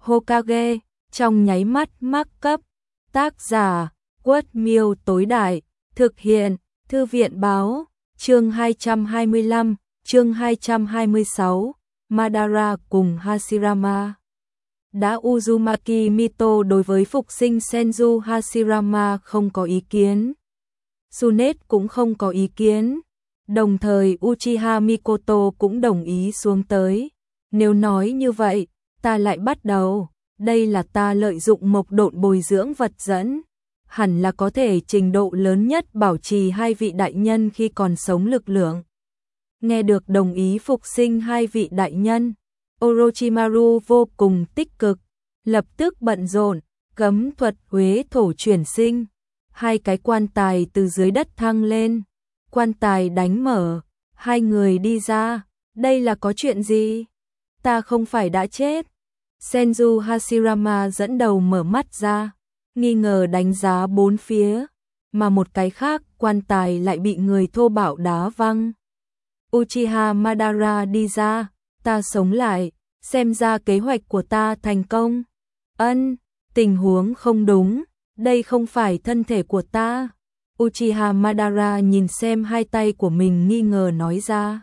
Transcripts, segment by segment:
Hokage, trong nháy mắt mắc cấp. Tác giả, Quất Miêu tối đại, thực hiện, Thư viện báo, chương 225, chương 226, Madara cùng Hashirama. Đã Uzumaki Mito đối với phục sinh Senju Hashirama không có ý kiến. Tsunade cũng không có ý kiến. Đồng thời Uchiha Mikoto cũng đồng ý xuống tới. Nếu nói như vậy, ta lại bắt đầu. Đây là ta lợi dụng mộc độn bồi dưỡng vật dẫn. Hẳn là có thể trình độ lớn nhất bảo trì hai vị đại nhân khi còn sống lực lượng. Nghe được đồng ý phục sinh hai vị đại nhân, Orochimaru vô cùng tích cực, lập tức bận rộn, cấm thuật Huế thổ chuyển sinh. Hai cái quan tài từ dưới đất thăng lên, quan tài đánh mở, hai người đi ra. Đây là có chuyện gì? Ta không phải đã chết? Senju Hashirama dẫn đầu mở mắt ra, nghi ngờ đánh giá bốn phía, mà một cái khác quan tài lại bị người thô bạo đá văng. Uchiha Madara đi ra, ta sống lại, xem ra kế hoạch của ta thành công. Tình huống không đúng, đây không phải thân thể của ta. Uchiha Madara nhìn xem hai tay của mình nghi ngờ nói ra.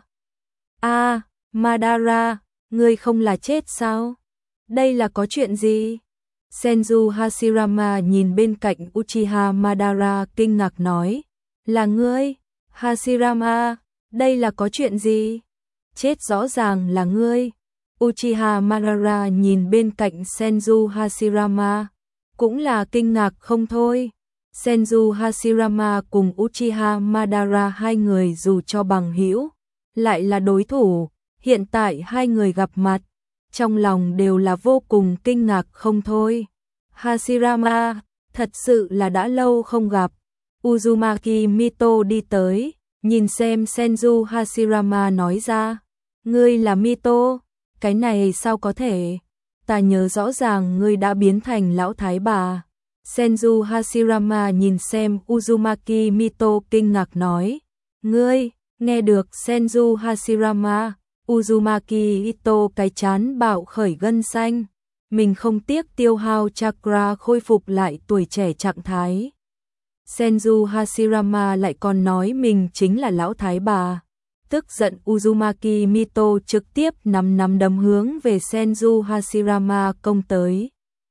Madara, ngươi không là chết sao? Đây là có chuyện gì? Senju Hashirama nhìn bên cạnh Uchiha Madara kinh ngạc nói. Là ngươi? Hashirama, đây là có chuyện gì? Chết rõ ràng là ngươi. Uchiha Madara nhìn bên cạnh Senju Hashirama, cũng là kinh ngạc không thôi. Senju Hashirama cùng Uchiha Madara hai người dù cho bằng hữu, lại là đối thủ, hiện tại hai người gặp mặt, trong lòng đều là vô cùng kinh ngạc không thôi. Hashirama, thật sự là đã lâu không gặp. Uzumaki Mito đi tới, nhìn xem Senju Hashirama nói ra. Ngươi là Mito? Cái này sao có thể? Ta nhớ rõ ràng ngươi đã biến thành lão thái bà. Senju Hashirama nhìn xem Uzumaki Mito kinh ngạc nói. Ngươi, nghe được Senju Hashirama, Uzumaki Ito cái chán bạo khởi gân xanh. Mình không tiếc tiêu hao chakra khôi phục lại tuổi trẻ trạng thái. Senju Hashirama lại còn nói mình chính là lão thái bà. Tức giận Uzumaki Mito trực tiếp nắm đấm hướng về Senju Hashirama công tới.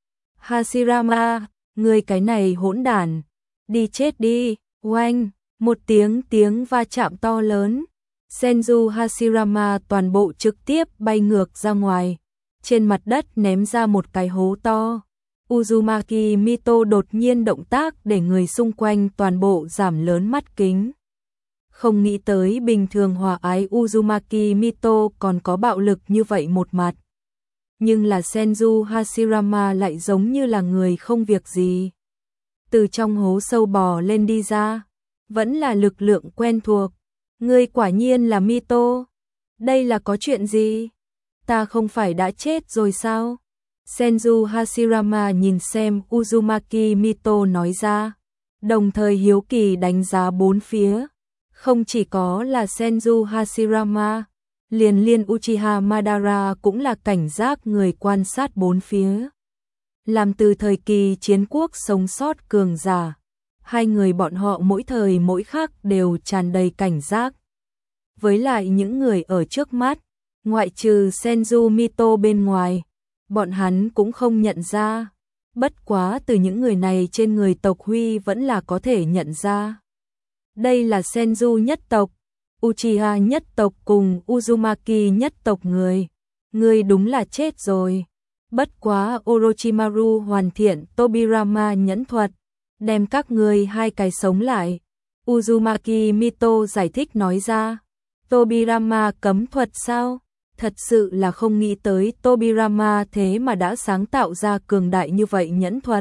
Hashirama, ngươi cái này hỗn đản, đi chết đi. Oanh, một tiếng va chạm to lớn. Senju Hashirama toàn bộ trực tiếp bay ngược ra ngoài, trên mặt đất ném ra một cái hố to. Uzumaki Mito đột nhiên động tác để người xung quanh toàn bộ giảm lớn mắt kính. Không nghĩ tới bình thường hòa ái Uzumaki Mito còn có bạo lực như vậy một mặt. Nhưng là Senju Hashirama lại giống như là người không việc gì. Từ trong hố sâu bò lên đi ra, vẫn là lực lượng quen thuộc. Ngươi quả nhiên là Mito. Đây là có chuyện gì? Ta không phải đã chết rồi sao? Senju Hashirama nhìn xem Uzumaki Mito nói ra, đồng thời hiếu kỳ đánh giá bốn phía. Không chỉ có là Senju Hashirama, liền Uchiha Madara cũng là cảnh giác người quan sát bốn phía. Làm từ thời kỳ chiến quốc sống sót cường giả, hai người bọn họ mỗi thời mỗi khắc đều tràn đầy cảnh giác. Với lại những người ở trước mắt, ngoại trừ Senju Mito bên ngoài, bọn hắn cũng không nhận ra. Bất quá từ những người này trên người tộc Huy vẫn là có thể nhận ra. Đây là Senju nhất tộc, Uchiha nhất tộc cùng Uzumaki nhất tộc người. Người đúng là chết rồi. Bất quá Orochimaru hoàn thiện Tobirama nhẫn thuật, đem các người hai cái sống lại. Uzumaki Mito giải thích nói ra. Tobirama cấm thuật sao? Thật sự là không nghĩ tới Tobirama thế mà đã sáng tạo ra cường đại như vậy nhẫn thuật.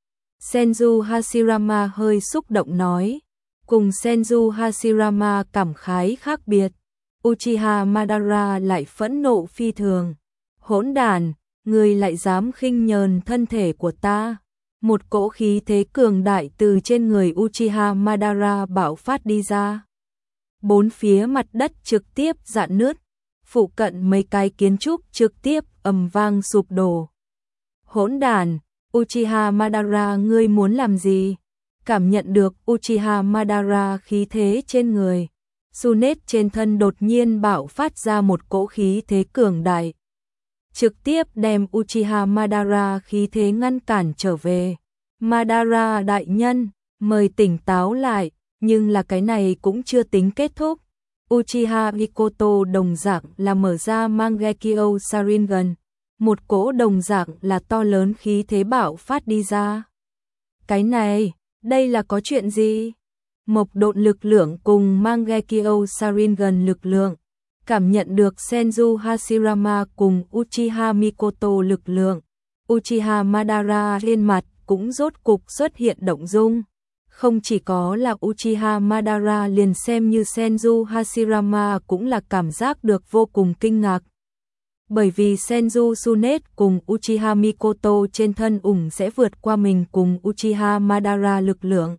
Senju Hashirama hơi xúc động nói. Cùng Senju Hashirama cảm khái khác biệt, Uchiha Madara lại phẫn nộ phi thường. Hỗn đản, ngươi lại dám khinh nhờn thân thể của ta. Một cỗ khí thế cường đại từ trên người Uchiha Madara bạo phát đi ra. Bốn phía mặt đất trực tiếp rạn nứt, phụ cận mấy cái kiến trúc trực tiếp ầm vang sụp đổ. Hỗn đản, Uchiha Madara ngươi muốn làm gì? Cảm nhận được Uchiha Madara khí thế trên người, Tsunade trên thân đột nhiên bạo phát ra một cỗ khí thế cường đại, trực tiếp đem Uchiha Madara khí thế ngăn cản trở về. Madara đại nhân, mời tỉnh táo lại, nhưng là cái này cũng chưa tính kết thúc. Uchiha Mikoto đồng dạng là mở ra Mangekyo Sharingan, một cỗ đồng dạng là to lớn khí thế bạo phát đi ra. Cái này, đây là có chuyện gì? Mộc độn lực lượng cùng Mangekyo Sharingan lực lượng, cảm nhận được Senju Hashirama cùng Uchiha Mikoto lực lượng, Uchiha Madara lên mặt cũng rốt cục xuất hiện động dung. Không chỉ có là Uchiha Madara, liền xem như Senju Hashirama cũng là cảm giác được vô cùng kinh ngạc. Bởi vì Senju Tsunade cùng Uchiha Mikoto trên thân sẽ vượt qua mình cùng Uchiha Madara lực lượng.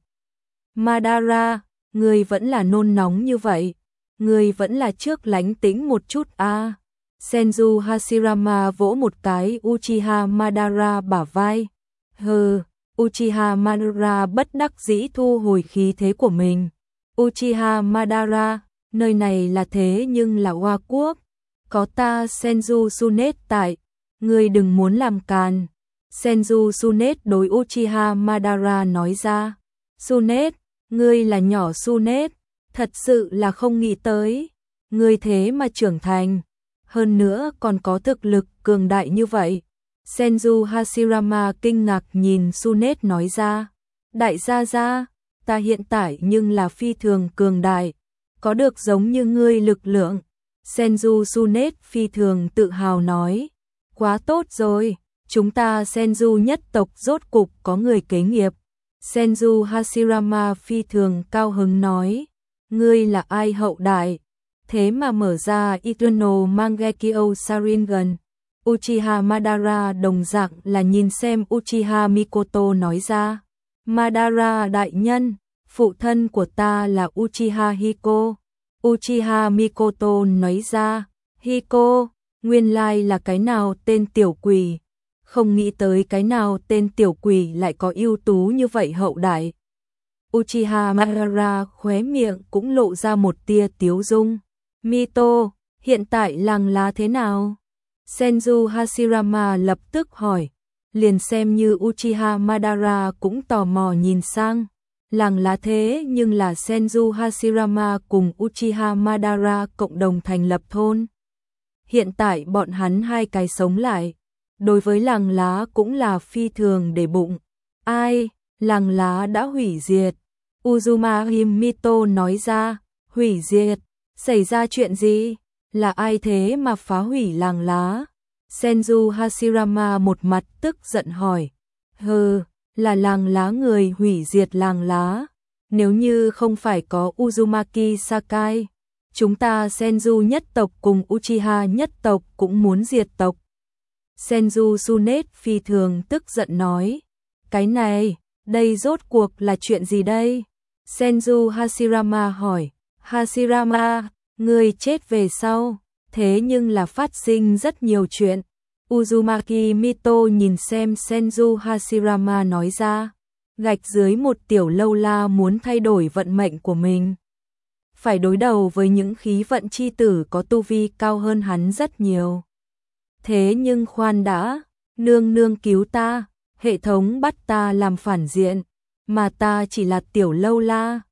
Madara, người vẫn là nôn nóng như vậy, người vẫn là trước lánh tĩnh một chút a. Senju Hashirama vỗ một cái Uchiha Madara bả vai. Hừ, Uchiha Madara bất đắc dĩ thu hồi khí thế của mình. Uchiha Madara, nơi này là thế nhưng là Hoa Quốc, có ta Senju Tsunade tại, ngươi đừng muốn làm càn. Senju Tsunade đối Uchiha Madara nói ra. Tsunade, ngươi là nhỏ Tsunade, thật sự là không nghĩ tới, ngươi thế mà trưởng thành, hơn nữa còn có thực lực cường đại như vậy. Senju Hashirama kinh ngạc nhìn Tsunade nói ra, đại gia gia, ta hiện tại nhưng là phi thường cường đại, có được giống như ngươi lực lượng. Senju Tsunade phi thường tự hào nói, quá tốt rồi, chúng ta Senju nhất tộc rốt cục có người kế nghiệp. Senju Hashirama phi thường cao hứng nói, ngươi là ai hậu đại, thế mà mở ra Eternal Mangekyo Sharingan. Uchiha Madara đồng dạng là nhìn xem Uchiha Mikoto nói ra, Madara đại nhân, phụ thân của ta là Uchiha Hiko. Uchiha Mikoto nói ra, Hiko, nguyên lai là cái nào tên tiểu quỷ, không nghĩ tới cái nào tên tiểu quỷ lại có ưu tú như vậy hậu đại. Uchiha Madara khóe miệng cũng lộ ra một tia tiếu dung. Mito, hiện tại làng lá thế nào? Senju Hashirama lập tức hỏi, liền xem như Uchiha Madara cũng tò mò nhìn sang. Làng lá thế nhưng là Senju Hashirama cùng Uchiha Madara cộng đồng thành lập thôn. Hiện tại bọn hắn hai cái sống lại, đối với làng lá cũng là phi thường để bụng. Ai, làng lá đã hủy diệt. Uzumaki Mito nói ra, hủy diệt, xảy ra chuyện gì? Là ai thế mà phá hủy làng lá? Senju Hashirama một mặt tức giận hỏi. Hừ, là làng lá người hủy diệt làng lá. Nếu như không phải có Uzumaki Sakai, chúng ta Senju nhất tộc cùng Uchiha nhất tộc cũng muốn diệt tộc. Senju Tsunade phi thường tức giận nói. Cái này, đây rốt cuộc là chuyện gì đây? Senju Hashirama hỏi. Hashirama, người chết về sau, thế nhưng là phát sinh rất nhiều chuyện. Uzumaki Mito nhìn xem Senju Hashirama nói ra, gạch dưới một tiểu lâu la muốn thay đổi vận mệnh của mình. Phải đối đầu với những khí vận chi tử có tu vi cao hơn hắn rất nhiều. Thế nhưng khoan đã, nương nương cứu ta, hệ thống bắt ta làm phản diện, mà ta chỉ là tiểu lâu la.